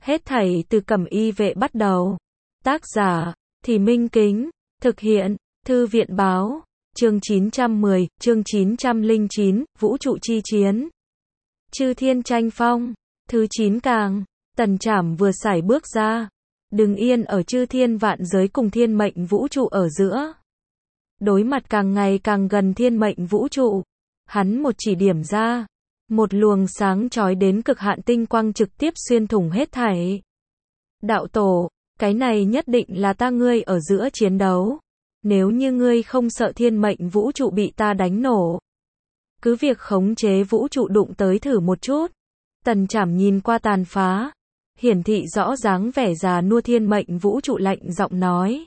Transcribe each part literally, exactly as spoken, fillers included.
Hết thảy từ Cẩm Y vệ bắt đầu. Tác giả, Thì Minh Kính. Thực hiện, Thư viện báo. Chương chín trăm mười, chương chín trăm lẻ chín, Vũ trụ chi chiến. Chư thiên tranh phong. Thứ chín càng. Tần Trảm vừa sải bước ra. Đứng yên ở chư thiên vạn giới cùng thiên mệnh vũ trụ ở giữa. Đối mặt càng ngày càng gần thiên mệnh vũ trụ. Hắn một chỉ điểm ra. Một luồng sáng chói đến cực hạn tinh quang trực tiếp xuyên thủng hết thảy. Đạo tổ, cái này nhất định là ta ngươi ở giữa chiến đấu. Nếu như ngươi không sợ thiên mệnh vũ trụ bị ta đánh nổ, cứ việc khống chế vũ trụ đụng tới thử một chút. Tần Trảm nhìn qua tàn phá, hiển thị rõ dáng vẻ già nua thiên mệnh vũ trụ lạnh giọng nói.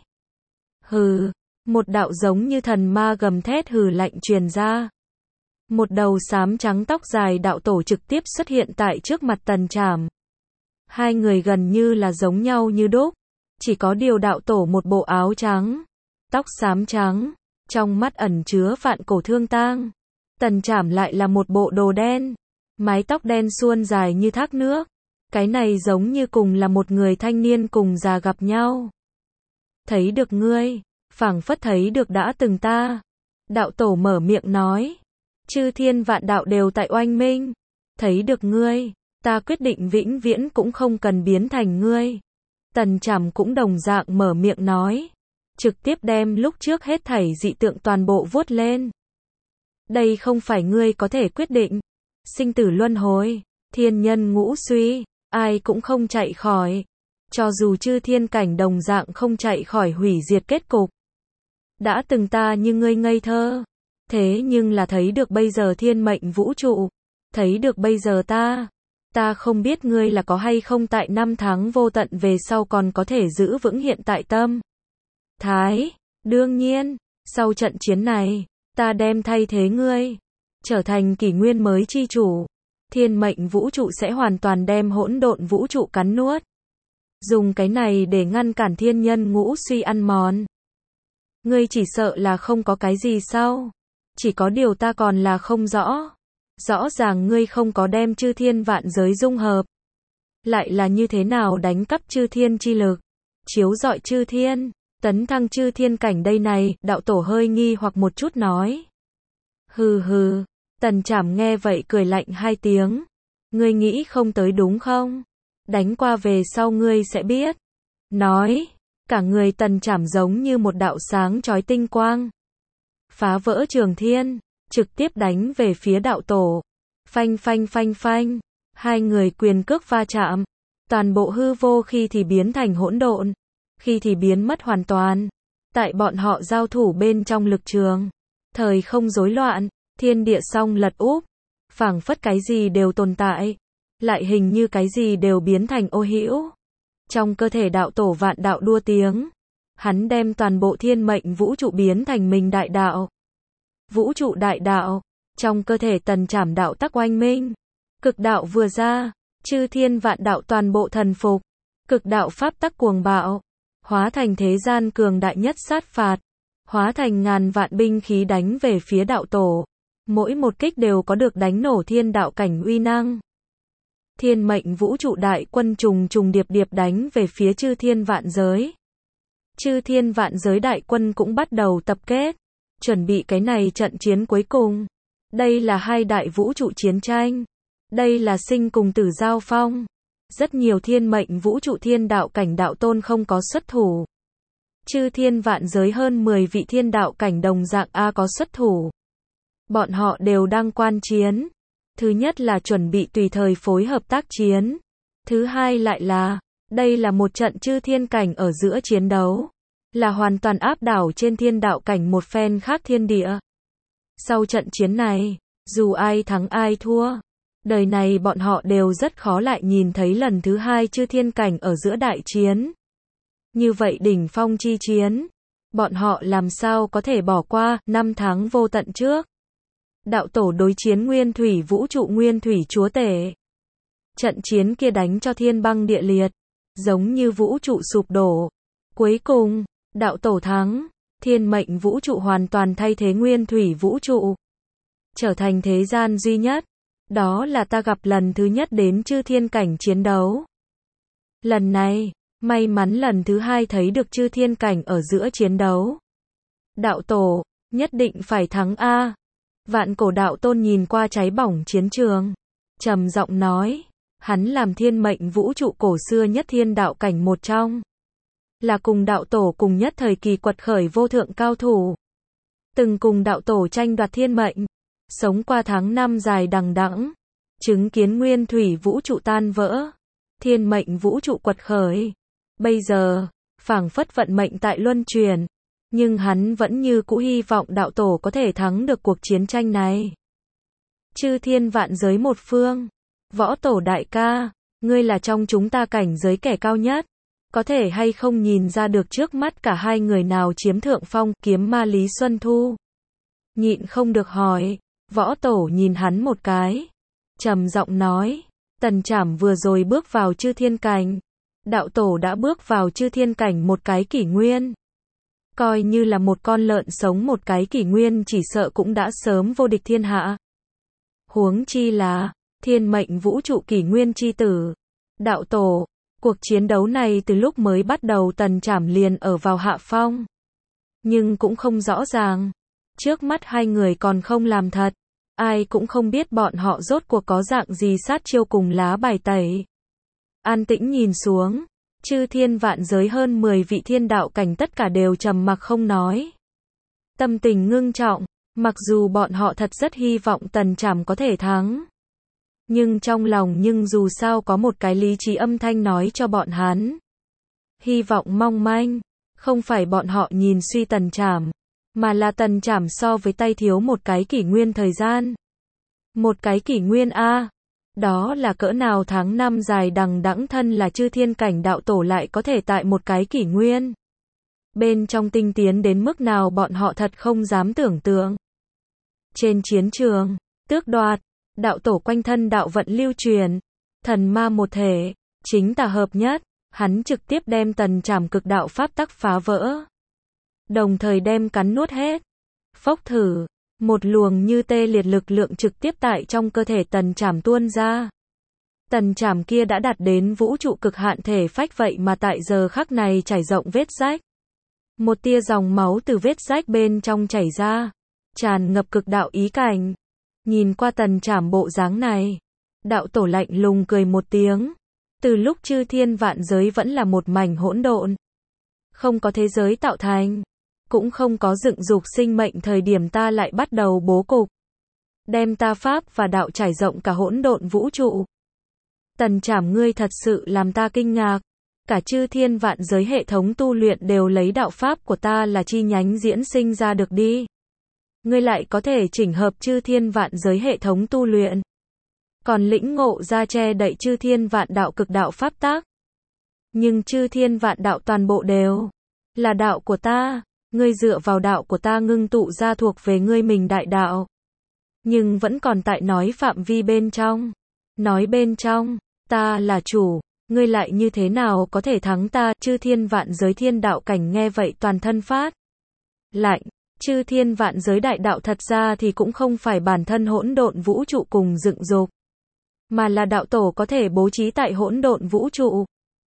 Hừ, một đạo giống như thần ma gầm thét hừ lạnh truyền ra. Một đầu xám trắng tóc dài đạo tổ trực tiếp xuất hiện tại trước mặt Tần Trảm. Hai người gần như là giống nhau như đúc, chỉ có điều đạo tổ một bộ áo trắng, tóc xám trắng, trong mắt ẩn chứa vạn cổ thương tang. Tần Trảm lại là một bộ đồ đen, mái tóc đen suôn dài như thác nước. Cái này giống như cùng là một người thanh niên cùng già gặp nhau. Thấy được ngươi, phảng phất thấy được đã từng ta. Đạo tổ mở miệng nói. Chư thiên vạn đạo đều tại oanh minh. Thấy được ngươi, ta quyết định vĩnh viễn cũng không cần biến thành ngươi. Tần Trảm cũng đồng dạng mở miệng nói. Trực tiếp đem lúc trước hết thảy dị tượng toàn bộ vuốt lên. Đây không phải ngươi có thể quyết định. Sinh tử luân hồi, thiên nhân ngũ suy, ai cũng không chạy khỏi. Cho dù chư thiên cảnh đồng dạng không chạy khỏi hủy diệt kết cục. Đã từng ta như ngươi ngây thơ. Thế nhưng là thấy được bây giờ thiên mệnh vũ trụ. Thấy được bây giờ ta. Ta không biết ngươi là có hay không tại năm tháng vô tận về sau còn có thể giữ vững hiện tại tâm thái. Đương nhiên, sau trận chiến này, ta đem thay thế ngươi. Trở thành kỷ nguyên mới chi chủ. Thiên mệnh vũ trụ sẽ hoàn toàn đem hỗn độn vũ trụ cắn nuốt. Dùng cái này để ngăn cản thiên nhân ngũ suy ăn mòn. Ngươi chỉ sợ là không có cái gì sau. Chỉ có điều ta còn là không rõ. Rõ ràng ngươi không có đem chư thiên vạn giới dung hợp. Lại là như thế nào đánh cắp chư thiên chi lực. Chiếu rọi chư thiên. Tấn thăng chư thiên cảnh đây này. Đạo tổ hơi nghi hoặc một chút nói. Hừ hừ. Tần Trảm nghe vậy cười lạnh hai tiếng. Ngươi nghĩ không tới đúng không? Đánh qua về sau ngươi sẽ biết. Nói. Cả người Tần Trảm giống như một đạo sáng chói tinh quang. Phá vỡ trường thiên. Trực tiếp đánh về phía đạo tổ. Phanh phanh phanh phanh. Hai người quyền cước va chạm. Toàn bộ hư vô khi thì biến thành hỗn độn. Khi thì biến mất hoàn toàn. Tại bọn họ giao thủ bên trong lực trường. Thời không rối loạn. Thiên địa song lật úp. Phảng phất cái gì đều tồn tại. Lại hình như cái gì đều biến thành ô hữu. Trong cơ thể đạo tổ vạn đạo đua tiếng. Hắn đem toàn bộ thiên mệnh vũ trụ biến thành mình đại đạo. Vũ trụ đại đạo. Trong cơ thể Tần Trảm đạo tắc oanh minh. Cực đạo vừa ra. Chư thiên vạn đạo toàn bộ thần phục. Cực đạo pháp tắc cuồng bạo. Hóa thành thế gian cường đại nhất sát phạt. Hóa thành ngàn vạn binh khí đánh về phía đạo tổ. Mỗi một kích đều có được đánh nổ thiên đạo cảnh uy năng. Thiên mệnh vũ trụ đại quân trùng trùng điệp điệp đánh về phía chư thiên vạn giới. Chư thiên vạn giới đại quân cũng bắt đầu tập kết. Chuẩn bị cái này trận chiến cuối cùng. Đây là hai đại vũ trụ chiến tranh. Đây là sinh cùng tử giao phong. Rất nhiều thiên mệnh vũ trụ thiên đạo cảnh đạo tôn không có xuất thủ. Chư thiên vạn giới hơn mười vị thiên đạo cảnh đồng dạng A có xuất thủ. Bọn họ đều đang quan chiến. Thứ nhất là chuẩn bị tùy thời phối hợp tác chiến. Thứ hai lại là, đây là một trận chư thiên cảnh ở giữa chiến đấu. Là hoàn toàn áp đảo trên thiên đạo cảnh một phen khác thiên địa. Sau trận chiến này, dù ai thắng ai thua, đời này bọn họ đều rất khó lại nhìn thấy lần thứ hai chư thiên cảnh ở giữa đại chiến. Như vậy đỉnh phong chi chiến, bọn họ làm sao có thể bỏ qua năm tháng vô tận trước. Đạo tổ đối chiến nguyên thủy vũ trụ nguyên thủy chúa tể. Trận chiến kia đánh cho thiên băng địa liệt, giống như vũ trụ sụp đổ. Cuối cùng, đạo tổ thắng, thiên mệnh vũ trụ hoàn toàn thay thế nguyên thủy vũ trụ. Trở thành thế gian duy nhất. Đó là ta gặp lần thứ nhất đến chư thiên cảnh chiến đấu. Lần này, may mắn lần thứ hai thấy được chư thiên cảnh ở giữa chiến đấu. Đạo tổ, nhất định phải thắng a. Vạn cổ đạo tôn nhìn qua cháy bỏng chiến trường, trầm giọng nói, hắn làm thiên mệnh vũ trụ cổ xưa nhất thiên đạo cảnh một trong, là cùng đạo tổ cùng nhất thời kỳ quật khởi vô thượng cao thủ. Từng cùng đạo tổ tranh đoạt thiên mệnh, sống qua tháng năm dài đằng đẵng, chứng kiến nguyên thủy vũ trụ tan vỡ, thiên mệnh vũ trụ quật khởi. Bây giờ, phảng phất vận mệnh tại luân chuyển, nhưng hắn vẫn như cũ hy vọng đạo tổ có thể thắng được cuộc chiến tranh này. Chư thiên vạn giới một phương, võ tổ đại ca, ngươi là trong chúng ta cảnh giới kẻ cao nhất, có thể hay không nhìn ra được trước mắt cả hai người nào chiếm thượng phong? Kiếm ma Lý Xuân Thu nhịn không được hỏi. Võ tổ nhìn hắn một cái, trầm giọng nói, Tần Trảm vừa rồi bước vào chư thiên cảnh, đạo tổ đã bước vào chư thiên cảnh một cái kỷ nguyên. Coi như là một con lợn sống một cái kỷ nguyên chỉ sợ cũng đã sớm vô địch thiên hạ. Huống chi là thiên mệnh vũ trụ kỷ nguyên chi tử. Đạo tổ, cuộc chiến đấu này từ lúc mới bắt đầu Tần Trảm liền ở vào hạ phong. Nhưng cũng không rõ ràng, trước mắt hai người còn không làm thật, ai cũng không biết bọn họ rốt cuộc có dạng gì sát chiêu cùng lá bài tẩy. An tĩnh nhìn xuống, chư thiên vạn giới hơn mười vị thiên đạo cảnh tất cả đều trầm mặc không nói. Tâm tình ngưng trọng, mặc dù bọn họ thật rất hy vọng Tần Trảm có thể thắng. Nhưng trong lòng nhưng dù sao có một cái lý trí âm thanh nói cho bọn hắn. Hy vọng mong manh, không phải bọn họ nhìn suy Tần Trảm, mà là Tần Trảm so với tay thiếu một cái kỷ nguyên thời gian. Một cái kỷ nguyên a, đó là cỡ nào tháng năm dài đằng đẵng, thân là chư thiên cảnh đạo tổ lại có thể tại một cái kỷ nguyên. Bên trong tinh tiến đến mức nào bọn họ thật không dám tưởng tượng. Trên chiến trường, tước đoạt, đạo tổ quanh thân đạo vận lưu truyền, thần ma một thể, chính tà hợp nhất, hắn trực tiếp đem Tần Trảm cực đạo pháp tắc phá vỡ. Đồng thời đem cắn nuốt hết. Phốc thử, một luồng như tê liệt lực lượng trực tiếp tại trong cơ thể Tần Trảm tuôn ra. Tần Trảm kia đã đạt đến vũ trụ cực hạn thể phách vậy mà tại giờ khắc này trải rộng vết rách. Một tia dòng máu từ vết rách bên trong chảy ra, tràn ngập cực đạo ý cảnh. Nhìn qua Tần Trảm bộ dáng này, đạo tổ lạnh lùng cười một tiếng. Từ lúc chư thiên vạn giới vẫn là một mảnh hỗn độn, không có thế giới tạo thành, cũng không có dựng dục sinh mệnh thời điểm ta lại bắt đầu bố cục, đem ta pháp và đạo trải rộng cả hỗn độn vũ trụ. Tần Trảm, ngươi thật sự làm ta kinh ngạc, cả chư thiên vạn giới hệ thống tu luyện đều lấy đạo pháp của ta là chi nhánh diễn sinh ra được đi. Ngươi lại có thể chỉnh hợp chư thiên vạn giới hệ thống tu luyện, còn lĩnh ngộ ra che đậy chư thiên vạn đạo cực đạo pháp tác. Nhưng chư thiên vạn đạo toàn bộ đều là đạo của ta, ngươi dựa vào đạo của ta ngưng tụ ra thuộc về ngươi mình đại đạo. Nhưng vẫn còn tại nói phạm vi bên trong. Nói bên trong, ta là chủ, ngươi lại như thế nào có thể thắng ta? Chư thiên vạn giới thiên đạo cảnh nghe vậy toàn thân phát lạnh. Chư thiên vạn giới đại đạo thật ra thì cũng không phải bản thân hỗn độn vũ trụ cùng dựng dục, mà là đạo tổ có thể bố trí tại hỗn độn vũ trụ.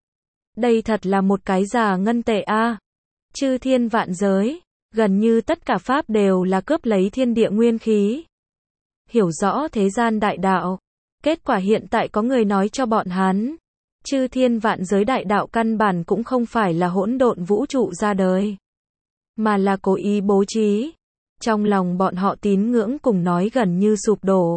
Đây thật là một cái già ngân tệ a. À. Chư thiên vạn giới, gần như tất cả pháp đều là cướp lấy thiên địa nguyên khí. Hiểu rõ thế gian đại đạo, kết quả hiện tại có người nói cho bọn hắn, chư thiên vạn giới đại đạo căn bản cũng không phải là hỗn độn vũ trụ ra đời, mà là cố ý bố trí. Trong lòng bọn họ tín ngưỡng cùng nói gần như sụp đổ.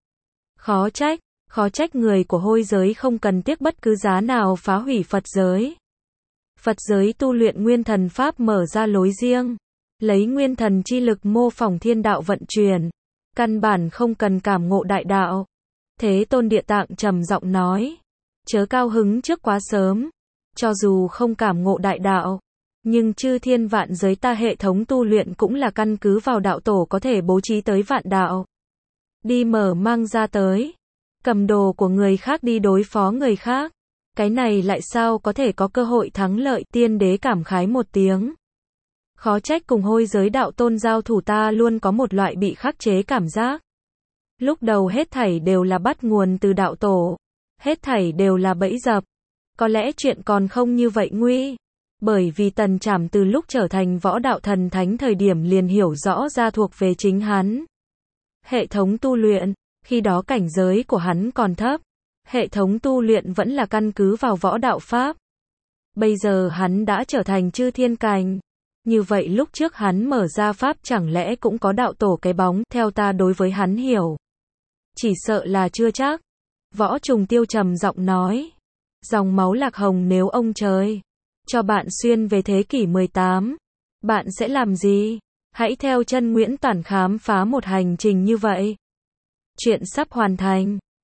Khó trách, khó trách người của hôi giới không cần tiếc bất cứ giá nào phá hủy Phật giới. Phật giới tu luyện nguyên thần pháp mở ra lối riêng, lấy nguyên thần chi lực mô phỏng thiên đạo vận chuyển, căn bản không cần cảm ngộ đại đạo. Thế Tôn Địa Tạng trầm giọng nói, chớ cao hứng trước quá sớm, cho dù không cảm ngộ đại đạo, nhưng chư thiên vạn giới ta hệ thống tu luyện cũng là căn cứ vào đạo tổ có thể bố trí tới vạn đạo. Đi mở mang ra tới, cầm đồ của người khác đi đối phó người khác, cái này lại sao có thể có cơ hội thắng lợi? Tiên đế cảm khái một tiếng. Khó trách cùng hôi giới đạo tôn giao thủ ta luôn có một loại bị khắc chế cảm giác. Lúc đầu hết thảy đều là bắt nguồn từ đạo tổ, hết thảy đều là bẫy dập. có lẽ chuyện còn không như vậy nguy. Bởi vì Tần Trảm từ lúc trở thành võ đạo thần thánh thời điểm liền hiểu rõ ra thuộc về chính hắn. Hệ thống tu luyện, khi đó cảnh giới của hắn còn thấp. Hệ thống tu luyện vẫn là căn cứ vào võ đạo pháp. Bây giờ hắn đã trở thành chư thiên cảnh. Như vậy lúc trước hắn mở ra pháp chẳng lẽ cũng có đạo tổ cái bóng, theo ta đối với hắn hiểu. Chỉ sợ là chưa chắc. Võ Trùng Tiêu trầm giọng nói. Dòng máu Lạc Hồng nếu ông trời cho bạn xuyên về thế kỷ mười tám, bạn sẽ làm gì? Hãy theo chân Nguyễn Toản khám phá một hành trình như vậy. Chuyện sắp hoàn thành.